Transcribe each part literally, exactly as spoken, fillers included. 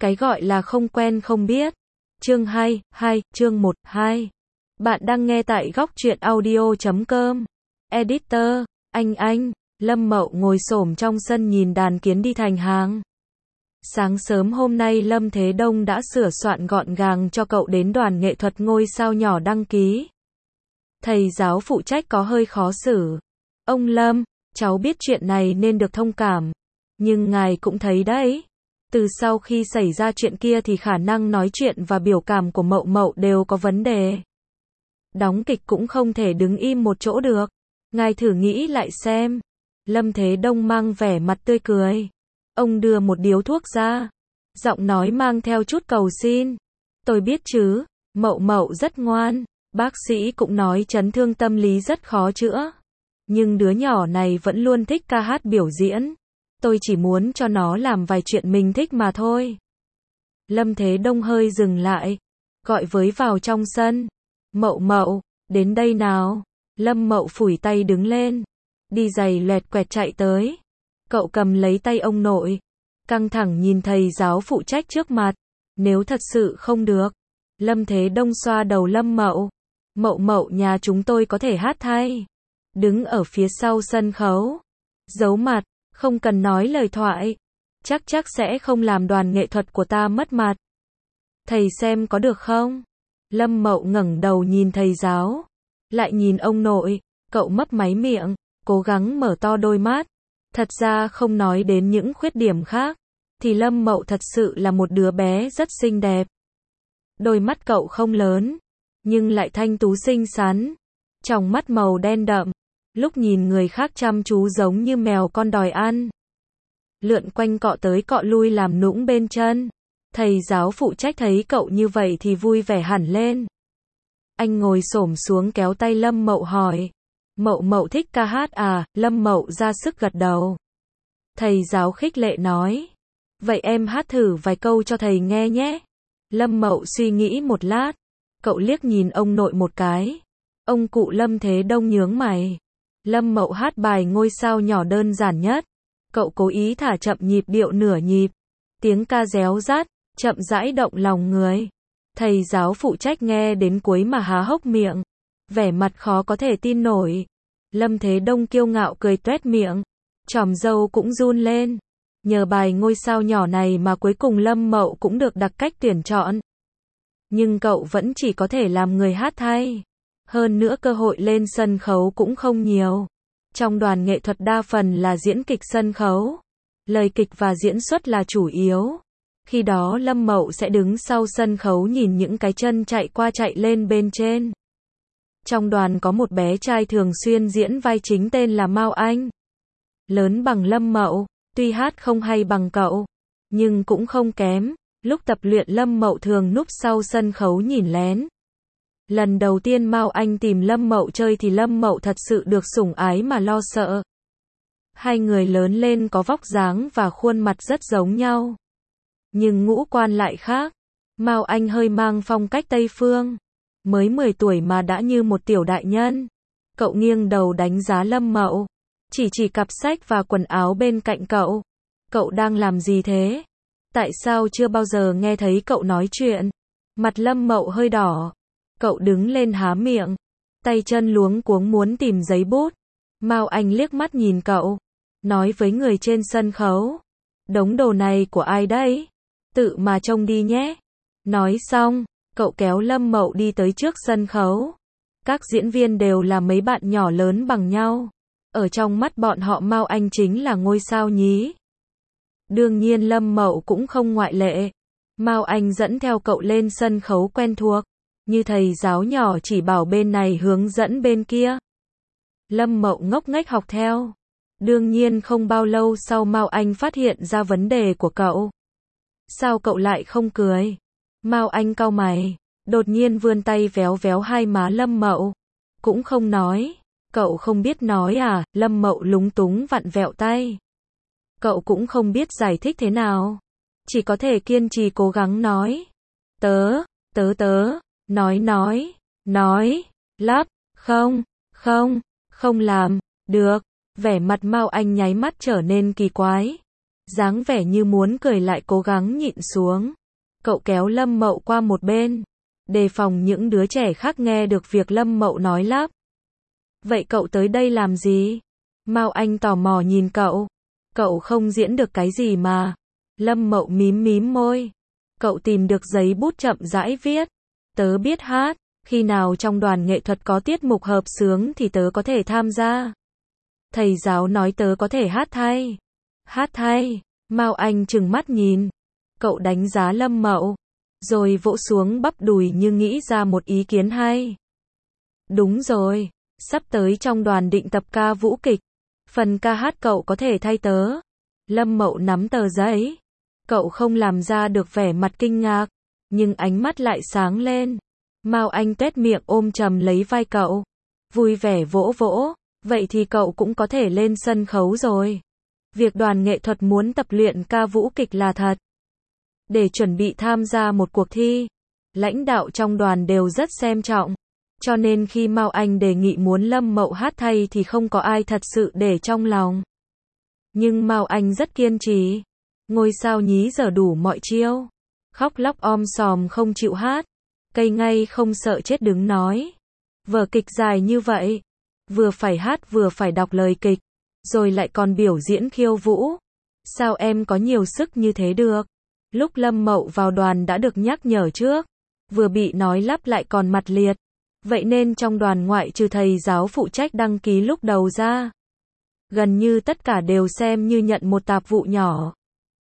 Cái gọi là không quen không biết. Chương hai, hai, chương một, hai. Bạn đang nghe tại góc truyện audio chấm com. Editor, anh anh, Lâm Mậu ngồi xổm trong sân nhìn đàn kiến đi thành hàng. Sáng sớm hôm nay Lâm Thế Đông đã sửa soạn gọn gàng cho cậu đến đoàn nghệ thuật ngôi sao nhỏ đăng ký. Thầy giáo phụ trách có hơi khó xử. Ông Lâm, cháu biết chuyện này nên được thông cảm. Nhưng ngài cũng thấy đấy. Từ sau khi xảy ra chuyện kia thì khả năng nói chuyện và biểu cảm của Mậu Mậu đều có vấn đề. Đóng kịch cũng không thể đứng im một chỗ được. Ngài thử nghĩ lại xem. Lâm Thế Đông mang vẻ mặt tươi cười. Ông đưa một điếu thuốc ra. Giọng nói mang theo chút cầu xin. Tôi biết chứ, Mậu Mậu rất ngoan. Bác sĩ cũng nói chấn thương tâm lý rất khó chữa. Nhưng đứa nhỏ này vẫn luôn thích ca hát biểu diễn. Tôi chỉ muốn cho nó làm vài chuyện mình thích mà thôi. Lâm Thế Đông hơi dừng lại. Gọi với vào trong sân. Mậu Mậu, đến đây nào. Lâm Mậu phủi tay đứng lên. Đi giày loẹt quẹt chạy tới. Cậu cầm lấy tay ông nội. Căng thẳng nhìn thầy giáo phụ trách trước mặt. Nếu thật sự không được. Lâm Thế Đông xoa đầu Lâm Mậu. Mậu Mậu nhà chúng tôi có thể hát thay. Đứng ở phía sau sân khấu. Giấu mặt. Không cần nói lời thoại. Chắc chắc sẽ không làm đoàn nghệ thuật của ta mất mặt. Thầy xem có được không? Lâm Mậu ngẩng đầu nhìn thầy giáo. Lại nhìn ông nội. Cậu mấp máy miệng. Cố gắng mở to đôi mắt. Thật ra không nói đến những khuyết điểm khác. Thì Lâm Mậu thật sự là một đứa bé rất xinh đẹp. Đôi mắt cậu không lớn. Nhưng lại thanh tú xinh xắn. Tròng mắt màu đen đậm. Lúc nhìn người khác chăm chú giống như mèo con đòi ăn. Lượn quanh cọ tới cọ lui làm nũng bên chân. Thầy giáo phụ trách thấy cậu như vậy thì vui vẻ hẳn lên. Anh ngồi xổm xuống kéo tay Lâm Mậu hỏi. Mậu Mậu thích ca hát à? Lâm Mậu ra sức gật đầu. Thầy giáo khích lệ nói. Vậy em hát thử vài câu cho thầy nghe nhé. Lâm Mậu suy nghĩ một lát. Cậu liếc nhìn ông nội một cái. Ông cụ Lâm Thế Đông nhướng mày. Lâm Mậu hát bài ngôi sao nhỏ đơn giản nhất. Cậu cố ý thả chậm nhịp điệu nửa nhịp. Tiếng ca réo rát, chậm rãi động lòng người. Thầy giáo phụ trách nghe đến cuối mà há hốc miệng. Vẻ mặt khó có thể tin nổi. Lâm Thế Đông kiêu ngạo cười toét miệng. Chòm râu cũng run lên. Nhờ bài ngôi sao nhỏ này mà cuối cùng Lâm Mậu cũng được đặc cách tuyển chọn. Nhưng cậu vẫn chỉ có thể làm người hát thay. Hơn nữa cơ hội lên sân khấu cũng không nhiều. Trong đoàn nghệ thuật đa phần là diễn kịch sân khấu. Lời kịch và diễn xuất là chủ yếu. Khi đó Lâm Mậu sẽ đứng sau sân khấu nhìn những cái chân chạy qua chạy lên bên trên. Trong đoàn có một bé trai thường xuyên diễn vai chính tên là Mao Anh. Lớn bằng Lâm Mậu, tuy hát không hay bằng cậu, nhưng cũng không kém. Lúc tập luyện Lâm Mậu thường núp sau sân khấu nhìn lén. Lần đầu tiên Mao Anh tìm Lâm Mậu chơi thì Lâm Mậu thật sự được sủng ái mà lo sợ. Hai người lớn lên có vóc dáng và khuôn mặt rất giống nhau. Nhưng ngũ quan lại khác. Mao Anh hơi mang phong cách Tây Phương. Mới mười tuổi mà đã như một tiểu đại nhân. Cậu nghiêng đầu đánh giá Lâm Mậu. Chỉ chỉ cặp sách và quần áo bên cạnh cậu. Cậu đang làm gì thế? Tại sao chưa bao giờ nghe thấy cậu nói chuyện? Mặt Lâm Mậu hơi đỏ. Cậu đứng lên há miệng. Tay chân luống cuống muốn tìm giấy bút. Mao Anh liếc mắt nhìn cậu. Nói với người trên sân khấu. Đống đồ này của ai đấy? Tự mà trông đi nhé. Nói xong, cậu kéo Lâm Mậu đi tới trước sân khấu. Các diễn viên đều là mấy bạn nhỏ lớn bằng nhau. Ở trong mắt bọn họ Mao Anh chính là ngôi sao nhí. Đương nhiên Lâm Mậu cũng không ngoại lệ. Mao Anh dẫn theo cậu lên sân khấu quen thuộc. Như thầy giáo nhỏ chỉ bảo bên này hướng dẫn bên kia. Lâm Mậu ngốc nghếch học theo. Đương nhiên không bao lâu sau Mao Anh phát hiện ra vấn đề của cậu. Sao cậu lại không cười? Mao Anh cau mày. Đột nhiên vươn tay véo véo hai má Lâm Mậu. Cũng không nói. Cậu không biết nói à? Lâm Mậu lúng túng vặn vẹo tay. Cậu cũng không biết giải thích thế nào. Chỉ có thể kiên trì cố gắng nói. Tớ, tớ tớ. Nói nói, nói, lắp, không, không, không làm, được. Vẻ mặt Mao Anh nháy mắt trở nên kỳ quái. dáng vẻ như muốn cười lại cố gắng nhịn xuống. Cậu kéo Lâm Mậu qua một bên, đề phòng những đứa trẻ khác nghe được việc Lâm Mậu nói lắp. Vậy cậu tới đây làm gì? Mao Anh tò mò nhìn cậu. Cậu không diễn được cái gì mà. Lâm Mậu mím mím môi. Cậu tìm được giấy bút chậm rãi viết. Tớ biết hát, khi nào trong đoàn nghệ thuật có tiết mục hợp xướng thì tớ có thể tham gia. Thầy giáo nói tớ có thể hát thay. Hát thay, Mao Anh trừng mắt nhìn. Cậu đánh giá Lâm Mậu, rồi vỗ xuống bắp đùi như nghĩ ra một ý kiến hay. Đúng rồi, sắp tới trong đoàn định tập ca vũ kịch. Phần ca hát cậu có thể thay tớ. Lâm Mậu nắm tờ giấy. Cậu không làm ra được vẻ mặt kinh ngạc, nhưng ánh mắt lại sáng lên. Mao Anh tuét miệng ôm chầm lấy vai cậu, vui vẻ vỗ vỗ. Vậy thì cậu cũng có thể lên sân khấu rồi. Việc đoàn nghệ thuật muốn tập luyện ca vũ kịch là thật. Để chuẩn bị tham gia một cuộc thi, lãnh đạo trong đoàn đều rất xem trọng. Cho nên khi Mao Anh đề nghị muốn Lâm Mậu hát thay thì không có ai thật sự để trong lòng. Nhưng Mao Anh rất kiên trì. Ngôi sao nhí giờ đủ mọi chiêu. Khóc lóc om sòm không chịu hát. Cây ngay không sợ chết đứng nói. Vở kịch dài như vậy, vừa phải hát vừa phải đọc lời kịch, rồi lại còn biểu diễn khiêu vũ. Sao em có nhiều sức như thế được? Lúc Lâm Mậu vào đoàn đã được nhắc nhở trước, vừa bị nói lắp lại còn mặt liệt. Vậy nên trong đoàn ngoại trừ thầy giáo phụ trách đăng ký lúc đầu ra, gần như tất cả đều xem như nhận một tạp vụ nhỏ.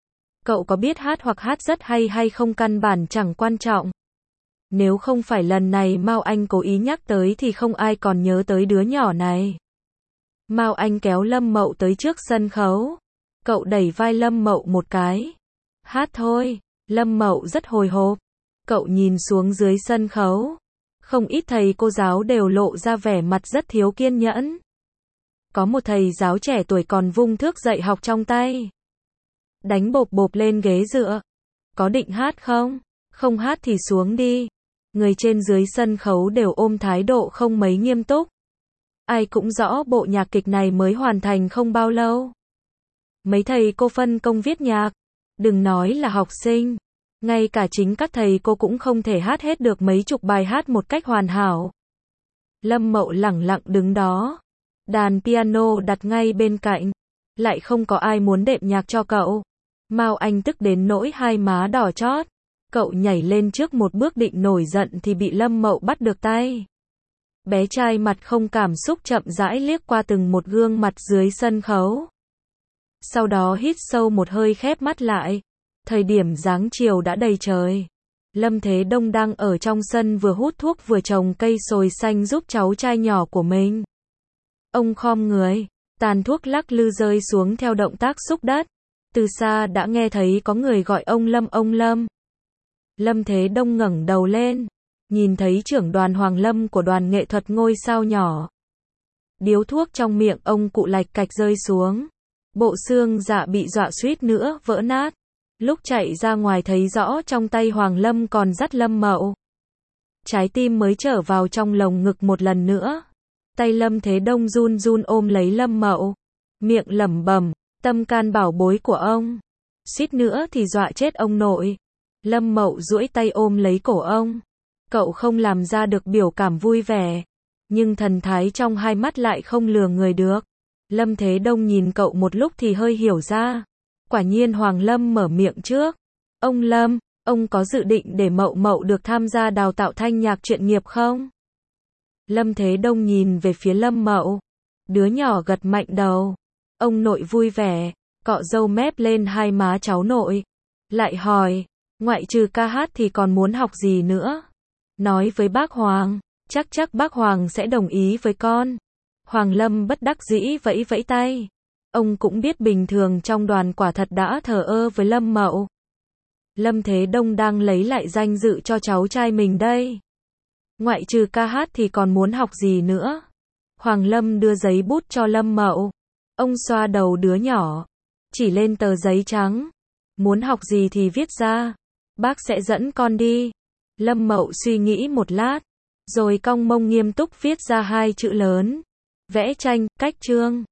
Cậu có biết hát hoặc hát rất hay hay không căn bản chẳng quan trọng. Nếu không phải lần này Mao Anh cố ý nhắc tới thì không ai còn nhớ tới đứa nhỏ này. Mao Anh kéo Lâm Mậu tới trước sân khấu. Cậu đẩy vai Lâm Mậu một cái. Hát thôi. Lâm Mậu rất hồi hộp. Cậu nhìn xuống dưới sân khấu. Không ít thầy cô giáo đều lộ ra vẻ mặt rất thiếu kiên nhẫn. Có một thầy giáo trẻ tuổi còn vung thước dạy học trong tay, đánh bộp bộp lên ghế dựa. Có định hát không? Không hát thì xuống đi. Người trên dưới sân khấu đều ôm thái độ không mấy nghiêm túc. Ai cũng rõ bộ nhạc kịch này mới hoàn thành không bao lâu. Mấy thầy cô phân công viết nhạc. Đừng nói là học sinh. Ngay cả chính các thầy cô cũng không thể hát hết được mấy chục bài hát một cách hoàn hảo. Lâm Mậu lẳng lặng đứng đó. Đàn piano đặt ngay bên cạnh. Lại không có ai muốn đệm nhạc cho cậu. Mao Anh tức đến nỗi hai má đỏ chót. Cậu nhảy lên trước một bước định nổi giận thì bị Lâm Mậu bắt được tay. Bé trai mặt không cảm xúc chậm rãi liếc qua từng một gương mặt dưới sân khấu. Sau đó hít sâu một hơi khép mắt lại. Thời điểm dáng chiều đã đầy trời. Lâm Thế Đông đang ở trong sân vừa hút thuốc vừa trồng cây sồi xanh giúp cháu trai nhỏ của mình. Ông khom người, tàn thuốc lắc lư rơi xuống theo động tác xúc đất. Từ xa đã nghe thấy có người gọi ông Lâm ông Lâm. Lâm Thế Đông ngẩng đầu lên, nhìn thấy trưởng đoàn Hoàng Lâm của đoàn nghệ thuật Ngôi Sao Nhỏ. Điếu thuốc trong miệng ông cụ lạch cạch rơi xuống. Bộ xương dạ bị dọa suýt nữa vỡ nát. Lúc chạy ra ngoài thấy rõ trong tay Hoàng Lâm còn dắt Lâm Mậu. Trái tim mới trở vào trong lồng ngực một lần nữa. Tay Lâm Thế Đông run run ôm lấy Lâm Mậu. Miệng lẩm bẩm, tâm can bảo bối của ông. Suýt nữa thì dọa chết ông nội. Lâm Mậu duỗi tay ôm lấy cổ ông. Cậu không làm ra được biểu cảm vui vẻ, nhưng thần thái trong hai mắt lại không lừa người được. Lâm Thế Đông nhìn cậu một lúc thì hơi hiểu ra. Quả nhiên Hoàng Lâm mở miệng trước. Ông Lâm, ông có dự định để Mậu Mậu được tham gia đào tạo thanh nhạc chuyên nghiệp không? Lâm Thế Đông nhìn về phía Lâm Mậu. Đứa nhỏ gật mạnh đầu. Ông nội vui vẻ, cọ râu mép lên hai má cháu nội. Lại hỏi, ngoại trừ ca hát thì còn muốn học gì nữa? Nói với bác Hoàng, chắc chắc bác Hoàng sẽ đồng ý với con. Hoàng Lâm bất đắc dĩ vẫy vẫy tay. Ông cũng biết bình thường trong đoàn quả thật đã thờ ơ với Lâm Mậu. Lâm Thế Đông đang lấy lại danh dự cho cháu trai mình đây. Ngoại trừ ca hát thì còn muốn học gì nữa? Hoàng Lâm đưa giấy bút cho Lâm Mậu. Ông xoa đầu đứa nhỏ, chỉ lên tờ giấy trắng. Muốn học gì thì viết ra. Bác sẽ dẫn con đi. Lâm Mậu suy nghĩ một lát, rồi cong mông nghiêm túc viết ra hai chữ lớn. Vẽ tranh, cách chương.